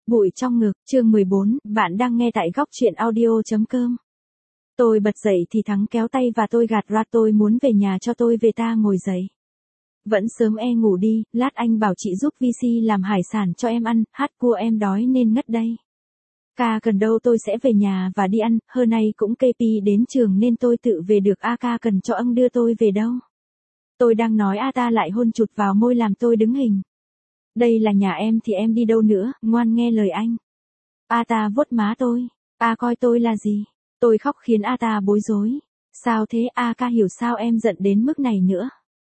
Bụi trong ngực, chương 14, bạn đang nghe tại góc truyện audio.com. Tôi bật dậy thì Thắng kéo tay và tôi gạt ra, tôi muốn về nhà cho tôi về. Ta ngồi dậy. Vẫn sớm, ngủ đi, lát anh bảo chị giúp VC làm hải sản cho em ăn, hát cua em đói nên ngất đây. Ca cần đâu tôi sẽ về nhà và đi ăn, hôm nay cũng KP đến trường nên tôi tự về được. Ca cần cho ông đưa tôi về đâu? Tôi đang nói ta lại hôn chụt vào môi làm tôi đứng hình. Đây là nhà em thì em đi đâu nữa, ngoan nghe lời anh. Ta vuốt má tôi. Coi tôi là gì? Tôi khóc khiến ta bối rối. Sao thế? Ca hiểu sao em giận đến mức này nữa.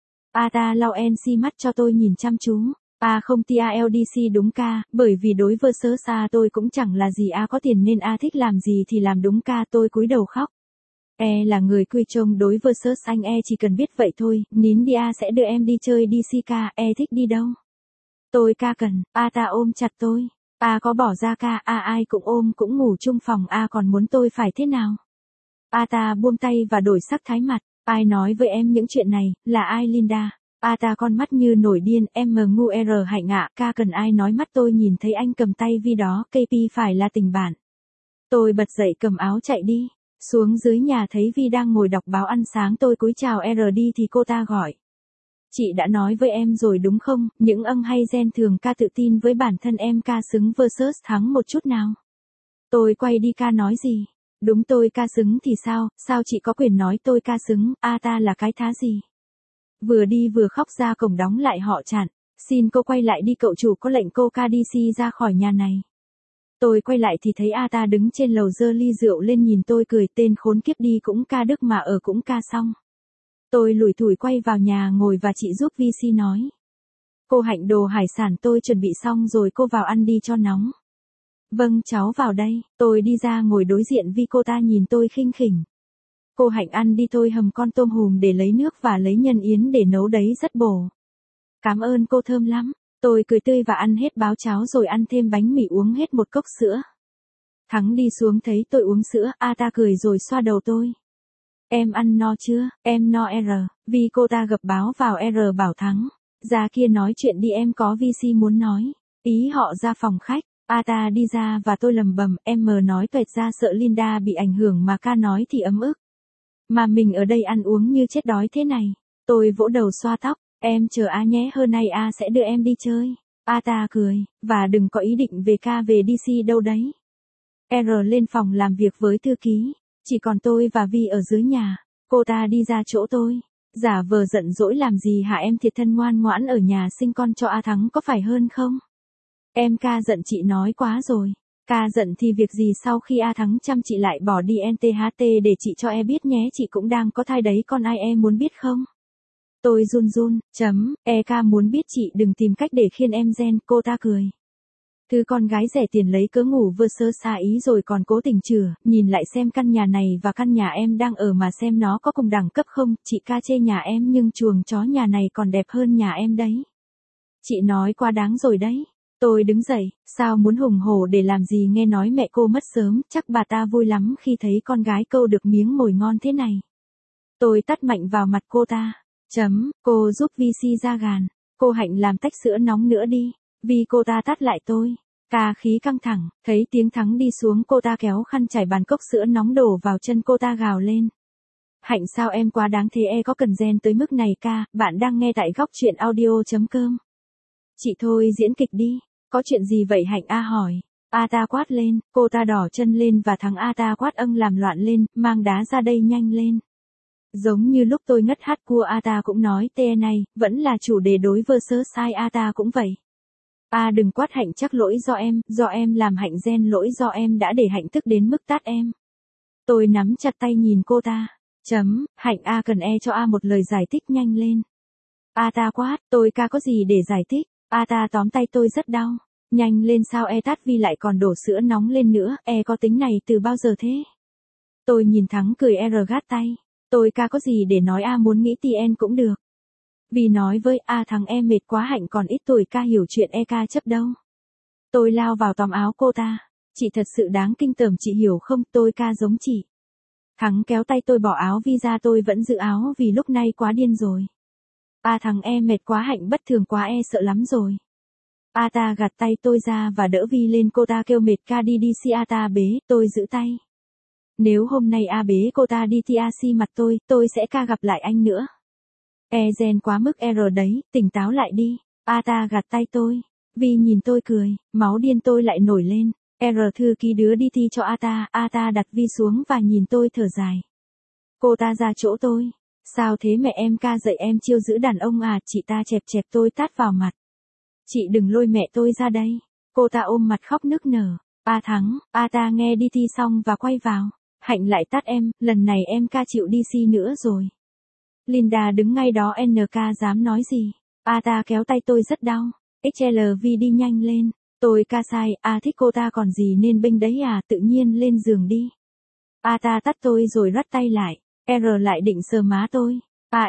Ta lau NC mắt cho tôi nhìn chăm chú. Không TLDC đúng ca, bởi vì đối versus tôi cũng chẳng là gì. Có tiền nên thích làm gì thì làm đúng ca. Tôi cúi đầu khóc. Là người quy trông đối versus anh. Chỉ cần biết vậy thôi, nín đi. Sẽ đưa em đi chơi DC ca. Thích đi đâu? Tôi ca cần. Ta ôm chặt tôi. Có bỏ ra ca. Ai cũng ôm cũng ngủ chung phòng. Còn muốn tôi phải thế nào? Ta buông tay và đổi sắc thái mặt. Ai nói với em những chuyện này, là ai Linda? Ta con mắt như nổi điên. Em ngu hạnh ạ. Ca cần ai nói mắt tôi nhìn thấy anh cầm tay Vi đó. KP phải là tình bạn. Tôi bật dậy cầm áo chạy đi. Xuống dưới nhà thấy Vi đang ngồi đọc báo ăn sáng. Tôi cúi chào đi thì cô ta gọi. Chị đã nói với em rồi đúng không, những hay gen thường ca tự tin với bản thân em. Ca xứng versus Thắng một chút nào. Tôi quay đi. Ca nói gì? Đúng, tôi ca xứng thì sao chị có quyền nói tôi ca xứng. Ta là cái thá gì? Vừa đi vừa khóc ra cổng đóng lại họ chặn. Xin cô quay lại đi, cậu chủ có lệnh cô ca DC ra khỏi nhà này. Tôi quay lại thì thấy ta đứng trên lầu giơ ly rượu lên nhìn tôi cười. Tên khốn kiếp, đi cũng ca Đức mà ở cũng ca xong. Tôi lủi thủi quay vào nhà ngồi và chị giúp VC nói. Cô Hạnh, đồ hải sản tôi chuẩn bị xong rồi, cô vào ăn đi cho nóng. Vâng, cháu vào đây. Tôi đi ra ngồi đối diện Vi. Cô ta nhìn tôi khinh khỉnh. Cô Hạnh ăn đi, tôi hầm con tôm hùm để lấy nước và lấy nhân yến để nấu đấy, rất bổ. Cảm ơn cô, thơm lắm. Tôi cười tươi và ăn hết báo cháo rồi ăn thêm bánh mì, uống hết một cốc sữa. Thắng đi xuống thấy tôi uống sữa, ta cười rồi xoa đầu tôi. Em ăn no chưa? Em no Vì cô ta gập báo vào bảo Thắng. Ra kia nói chuyện đi, em có VC muốn nói. Ý họ ra phòng khách. Ta đi ra và tôi lầm bầm. Em nói tuệt ra sợ Linda bị ảnh hưởng mà ca nói thì ấm ức. Mà mình ở đây ăn uống như chết đói thế này. Tôi vỗ đầu xoa tóc. Em chờ nhé, hôm nay sẽ đưa em đi chơi. Ta cười. Và đừng có ý định về về DC đâu đấy. Lên phòng làm việc với thư ký. Chỉ còn tôi và Vi ở dưới nhà. Cô ta đi ra chỗ tôi. Giả vờ giận dỗi làm gì hả em? Thiệt thân ngoan ngoãn ở nhà sinh con cho Thắng có phải hơn không? Em ca giận chị nói quá rồi. Ca giận thì việc gì, sau khi Thắng chăm chị lại bỏ đi NTHT để chị cho biết nhé, chị cũng đang có thai đấy, con ai muốn biết không? Tôi run. Ca muốn biết, chị đừng tìm cách để khiên em gen. Cô ta cười. Thứ con gái rẻ tiền lấy cớ ngủ versus xa ý rồi còn cố tình chừa, nhìn lại xem căn nhà này và căn nhà em đang ở mà xem nó có cùng đẳng cấp không. Chị ca chê nhà em nhưng chuồng chó nhà này còn đẹp hơn nhà em đấy. Chị nói quá đáng rồi đấy. Tôi đứng dậy, sao muốn hùng hổ để làm gì, nghe nói mẹ cô mất sớm, chắc bà ta vui lắm khi thấy con gái câu được miếng mồi ngon thế này. Tôi tát mạnh vào mặt cô ta. Cô giúp VC ra gàn. Cô Hạnh làm tách sữa nóng nữa đi. Vì cô ta tát lại tôi. Ca khí căng thẳng, thấy tiếng Thắng đi xuống, cô ta kéo khăn chải bàn, cốc sữa nóng đổ vào chân cô ta gào lên. Hạnh, sao em quá đáng thế, có cần gen tới mức này ca? Bạn đang nghe tại góc truyện audio.com. Chị thôi diễn kịch đi. Có chuyện gì vậy Hạnh? Hỏi. Ta quát lên, cô ta đỏ chân lên và Thắng ta quát làm loạn lên, mang đá ra đây nhanh lên. Giống như lúc tôi ngất hát cua, ta cũng nói này, vẫn là chủ đề đối versus sai, ta cũng vậy. Đừng quát Hạnh, chắc lỗi do em làm Hạnh gen, lỗi do em đã để Hạnh tức đến mức tát em. Tôi nắm chặt tay nhìn cô ta. Hạnh cần cho một lời giải thích nhanh lên. Ta quát, tôi ca có gì để giải thích. Ta tóm tay tôi rất đau. Nhanh lên, sao tát Vi lại còn đổ sữa nóng lên nữa, có tính này từ bao giờ thế? Tôi nhìn Thắng cười gát tay. Tôi ca có gì để nói, muốn nghĩ TN cũng được. Vì nói với Thắng mệt quá, Hạnh còn ít tuổi, ca hiểu chuyện ca chấp đâu. Tôi lao vào tóm áo cô ta. Chị thật sự đáng kinh tởm, chị hiểu không, tôi ca giống chị. Thắng kéo tay tôi bỏ áo Vi ra, tôi vẫn giữ áo vì lúc này quá điên rồi. Thắng mệt quá, Hạnh bất thường quá, sợ lắm rồi. A ta gạt tay tôi ra và đỡ Vi lên, cô ta kêu mệt ca đi đi si. A ta bế, tôi giữ tay. Nếu hôm nay A bế cô ta đi thì A si mặt tôi sẽ ca gặp lại anh nữa. Gen quá mức đấy, tỉnh táo lại đi. A ta gạt tay tôi. Vi nhìn tôi cười, máu điên tôi lại nổi lên. Thư ký đứa đi thi cho A ta đặt Vi xuống và nhìn tôi thở dài. Cô ta ra chỗ tôi. Sao thế mẹ em, ca dạy em chiêu giữ đàn ông à? Chị ta chẹp chẹp tôi tát vào mặt. Chị đừng lôi mẹ tôi ra đây. Cô ta ôm mặt khóc nức nở. A Thắng, A ta nghe đi thi xong và quay vào. Hạnh lại tát em, lần này em ca chịu đi si nữa rồi. Linda đứng ngay đó, NK dám nói gì. A ta kéo tay tôi rất đau. XLV đi nhanh lên. Tôi ca sai, A thích cô ta còn gì nên bênh đấy à, tự nhiên lên giường đi. A ta tắt tôi rồi rắt tay lại. Lại định sờ má tôi.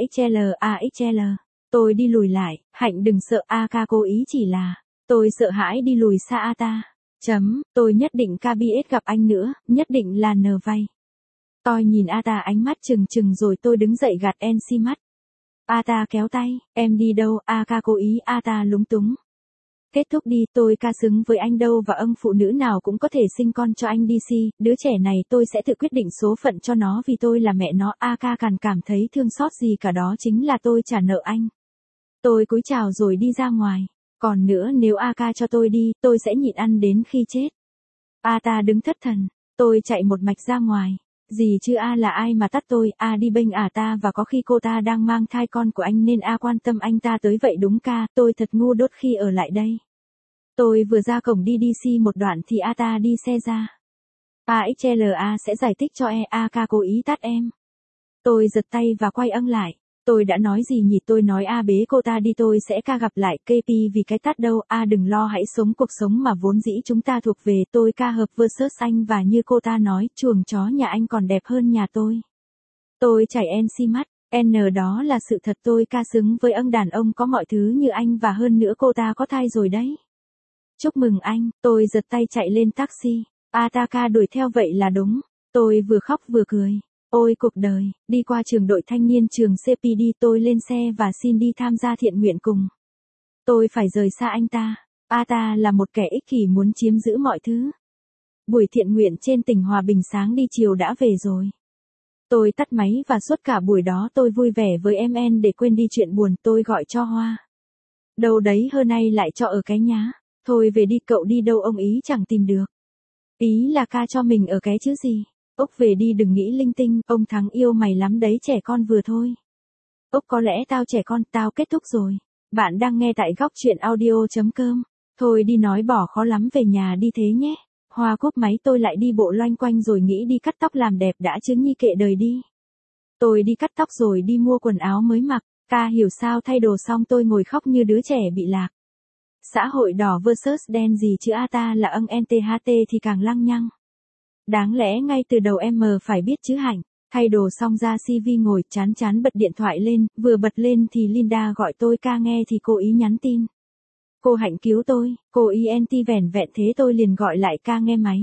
AXL. Tôi đi lùi lại, Hạnh đừng sợ, A ca cố ý chỉ là. Tôi sợ hãi đi lùi xa A ta. Tôi nhất định KBS gặp anh nữa, nhất định là nờ vay. Tôi nhìn A ta ánh mắt trừng trừng rồi tôi đứng dậy gạt NC mắt. A ta kéo tay, em đi đâu? A ca cố ý. A ta lúng túng. Kết thúc đi, tôi ca xứng với anh đâu, và phụ nữ nào cũng có thể sinh con cho anh DC, đứa trẻ này tôi sẽ tự quyết định số phận cho nó vì tôi là mẹ nó. A ca càng cảm thấy thương xót gì cả, đó chính là tôi trả nợ anh. Tôi cúi chào rồi đi ra ngoài. Còn nữa, nếu A ca cho tôi đi, tôi sẽ nhịn ăn đến khi chết. A ta đứng thất thần. Tôi chạy một mạch ra ngoài. Gì chứ A là ai mà tắt tôi? A đi bênh ta, và có khi cô ta đang mang thai con của anh nên A quan tâm anh ta tới vậy đúng ca, tôi thật ngu đốt khi ở lại đây. Tôi vừa ra cổng đi DC một đoạn thì A ta đi xe ra. AXLA sẽ giải thích cho A ca cố ý tát em. Tôi giật tay và quay âng lại. Tôi đã nói gì nhỉ? Tôi nói A bế cô ta đi, tôi sẽ ca gặp lại KP vì cái tát đâu. A đừng lo, hãy sống cuộc sống mà vốn dĩ chúng ta thuộc về. Tôi ca hợp versus anh, và như cô ta nói, chuồng chó nhà anh còn đẹp hơn nhà tôi. Tôi chảy NC mắt. Đó là sự thật, tôi ca xứng với đàn ông có mọi thứ như anh, và hơn nữa cô ta có thai rồi đấy. Chúc mừng anh. Tôi giật tay chạy lên taxi. Ataka đuổi theo vậy là đúng. Tôi vừa khóc vừa cười. Ôi cuộc đời, đi qua trường đội thanh niên trường CPD, tôi lên xe và xin đi tham gia thiện nguyện cùng. Tôi phải rời xa anh ta. Ta là một kẻ ích kỷ muốn chiếm giữ mọi thứ. Buổi thiện nguyện trên tỉnh Hòa Bình sáng đi chiều đã về rồi. Tôi tắt máy và suốt cả buổi đó tôi vui vẻ với MN để quên đi chuyện buồn. Tôi gọi cho Hoa. Đâu đấy hôm nay lại cho ở cái nhá. Thôi về đi, cậu đi đâu? Ông ý chẳng tìm được. Ý là ca cho mình ở cái chứ gì. Ốc về đi, đừng nghĩ linh tinh, ông Thắng yêu mày lắm đấy, trẻ con vừa thôi. Ốc có lẽ tao trẻ con, tao kết thúc rồi. Bạn đang nghe tại góc truyện audio.com. Thôi đi, nói bỏ khó lắm, về nhà đi thế nhé. Hoa cúp máy, tôi lại đi bộ loanh quanh rồi nghĩ đi cắt tóc làm đẹp đã chứ, nhi kệ đời đi. Tôi đi cắt tóc rồi đi mua quần áo mới mặc. Ca hiểu sao thay đồ xong tôi ngồi khóc như đứa trẻ bị lạc. Xã hội đỏ versus đen gì chứ, ta là NTHT thì càng lăng nhăng. Đáng lẽ ngay từ đầu em phải biết chứ Hạnh. Thay đồ xong ra CV ngồi chán chán bật điện thoại lên, vừa bật lên thì Linda gọi tôi, ca nghe thì cô ý nhắn tin. Cô Hạnh cứu tôi, cô ý NT vẻn vẹn thế tôi liền gọi lại, ca nghe máy.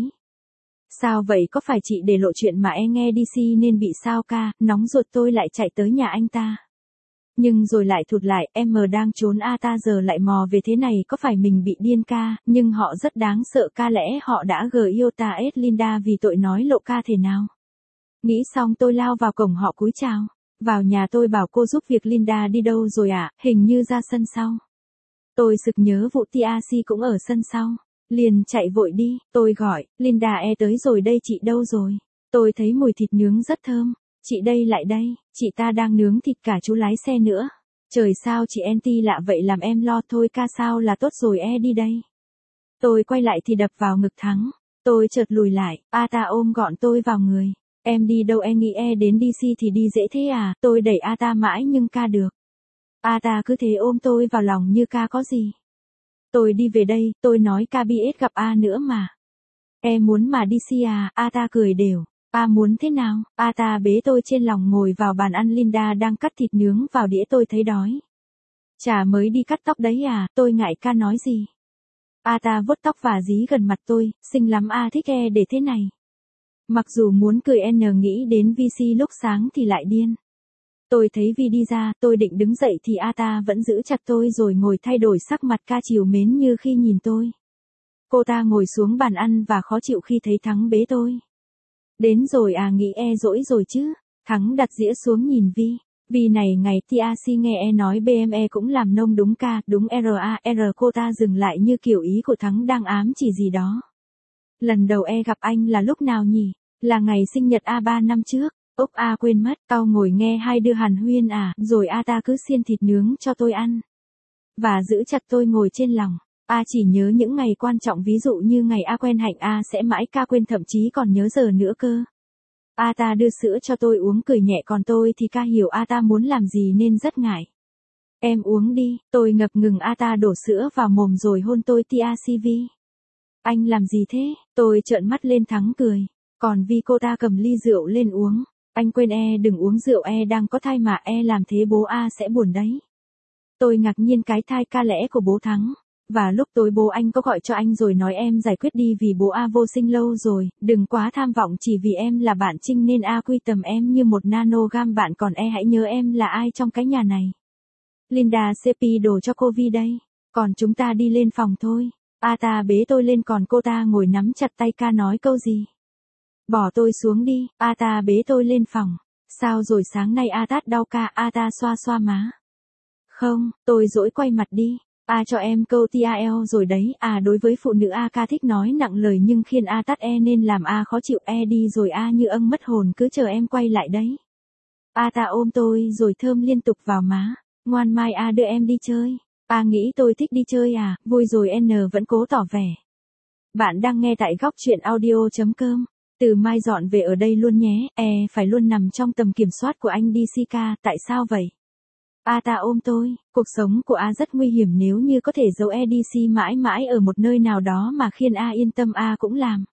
Sao vậy, có phải chị để lộ chuyện mà nghe DC nên bị sao ca? Nóng ruột tôi lại chạy tới nhà anh ta. Nhưng rồi lại thụt lại, em đang trốn ta giờ lại mò về thế này, có phải mình bị điên ca? Nhưng họ rất đáng sợ ca, lẽ họ đã yêu ta Linda vì tội nói lộ ca thể nào? Nghĩ xong tôi lao vào cổng, họ cúi chào. Vào nhà tôi bảo cô giúp việc, Linda đi đâu rồi ạ? Hình như ra sân sau. Tôi sực nhớ vụ TRC cũng ở sân sau. Liền chạy vội đi, tôi gọi, Linda tới rồi đây, chị đâu rồi? Tôi thấy mùi thịt nướng rất thơm. Chị đây, lại đây, chị ta đang nướng thịt, cả chú lái xe nữa. Trời, sao chị NT lạ vậy, làm em lo. Thôi ca, sao là tốt rồi, đi đây. Tôi quay lại thì đập vào ngực Thắng. Tôi chợt lùi lại, ta ôm gọn tôi vào người. Em đi đâu? Em nghĩ đến DC thì đi dễ thế à? Tôi đẩy ta mãi nhưng ca được. Ta cứ thế ôm tôi vào lòng như ca có gì. Tôi đi về đây, tôi nói KBS gặp nữa mà. Em muốn mà DC à? Ta cười đều. Muốn thế nào? Ta bế tôi trên lòng ngồi vào bàn ăn, Linda đang cắt thịt nướng vào đĩa, tôi thấy đói. Chả mới đi cắt tóc đấy à? Tôi ngại ca nói gì. Ta vuốt tóc và dí gần mặt tôi, xinh lắm, thích để thế này. Mặc dù muốn cười nghĩ đến VC lúc sáng thì lại điên. Tôi thấy Vi đi ra, tôi định đứng dậy thì A ta vẫn giữ chặt tôi rồi ngồi thay đổi sắc mặt ca trìu mến như khi nhìn tôi. Cô ta ngồi xuống bàn ăn và khó chịu khi thấy Thắng bế tôi. Đến rồi à, nghĩ dỗi rồi chứ. Thắng đặt dĩa xuống nhìn Vi. Vi này ngày TAC nghe nói BME cũng làm nông đúng ca, đúng RAR. Cô ta dừng lại như kiểu ý của Thắng đang ám chỉ gì đó. Lần đầu gặp anh là lúc nào nhỉ? Là ngày sinh nhật A 3 năm trước. Ốc A quên mất, tao ngồi nghe hai đứa hàn huyên à, rồi A ta cứ xiên thịt nướng cho tôi ăn. Và giữ chặt tôi ngồi trên lòng. A chỉ nhớ những ngày quan trọng, ví dụ như ngày A quen Hạnh, A sẽ mãi ca quên, thậm chí còn nhớ giờ nữa cơ. A ta đưa sữa cho tôi uống cười nhẹ, còn tôi thì ca hiểu A ta muốn làm gì nên rất ngại. Em uống đi, tôi ngập ngừng. A ta đổ sữa vào mồm rồi hôn tôi TACV. Anh làm gì thế? Tôi trợn mắt lên. Thắng cười. Còn Vi cô ta cầm ly rượu lên uống. Anh quên đừng uống rượu, đang có thai mà, làm thế bố A sẽ buồn đấy. Tôi ngạc nhiên, cái thai ca lẽ của bố Thắng. Và lúc tối bố anh có gọi cho anh rồi nói em giải quyết đi vì bố A vô sinh lâu rồi, đừng quá tham vọng, chỉ vì em là bạn Trinh nên A quy tầm em như một nanogam bạn, còn hãy nhớ em là ai trong cái nhà này. Linda CP đồ cho cô Vi đây. Còn chúng ta đi lên phòng thôi. A ta bế tôi lên còn cô ta ngồi nắm chặt tay ca nói câu gì. Bỏ tôi xuống đi. A ta bế tôi lên phòng. Sao rồi, sáng nay A tát đau ca? A ta xoa xoa má. Không, tôi dỗi quay mặt đi. A cho em câu TAL rồi đấy. Đối với phụ nữ A ca thích nói nặng lời nhưng khiên A tát nên làm A khó chịu. Đi rồi A như âng mất hồn, cứ chờ em quay lại đấy. A ta ôm tôi rồi thơm liên tục vào má. Ngoan, mai A đưa em đi chơi. A nghĩ tôi thích đi chơi à? Vui rồi. N vẫn cố tỏ vẻ. Bạn đang nghe tại góc truyện audio.com. Từ mai dọn về ở đây luôn nhé. Phải luôn nằm trong tầm kiểm soát của anh DC ca. Tại sao vậy? A ta ôm tôi. Cuộc sống của A rất nguy hiểm, nếu như có thể giấu DC mãi mãi ở một nơi nào đó mà khiên A yên tâm A cũng làm.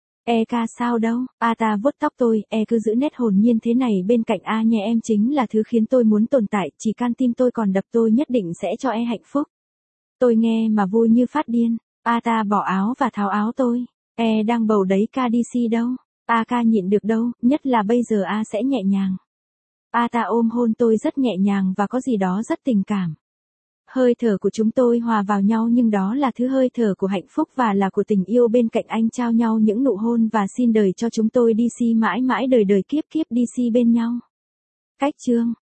Ca sao đâu? A ta vuốt tóc tôi. Cứ giữ nét hồn nhiên thế này bên cạnh A nhé, em chính là thứ khiến tôi muốn tồn tại, chỉ can tim tôi còn đập tôi nhất định sẽ cho hạnh phúc. Tôi nghe mà vui như phát điên. A ta bỏ áo và tháo áo tôi. Đang bầu đấy ca, DC đâu? A ca nhịn được đâu, nhất là bây giờ A sẽ nhẹ nhàng. A ta ôm hôn tôi rất nhẹ nhàng và có gì đó rất tình cảm. Hơi thở của chúng tôi hòa vào nhau, nhưng đó là thứ hơi thở của hạnh phúc và là của tình yêu. Bên cạnh anh trao nhau những nụ hôn và xin đời cho chúng tôi DC mãi mãi đời đời kiếp kiếp DC bên nhau. Cách chương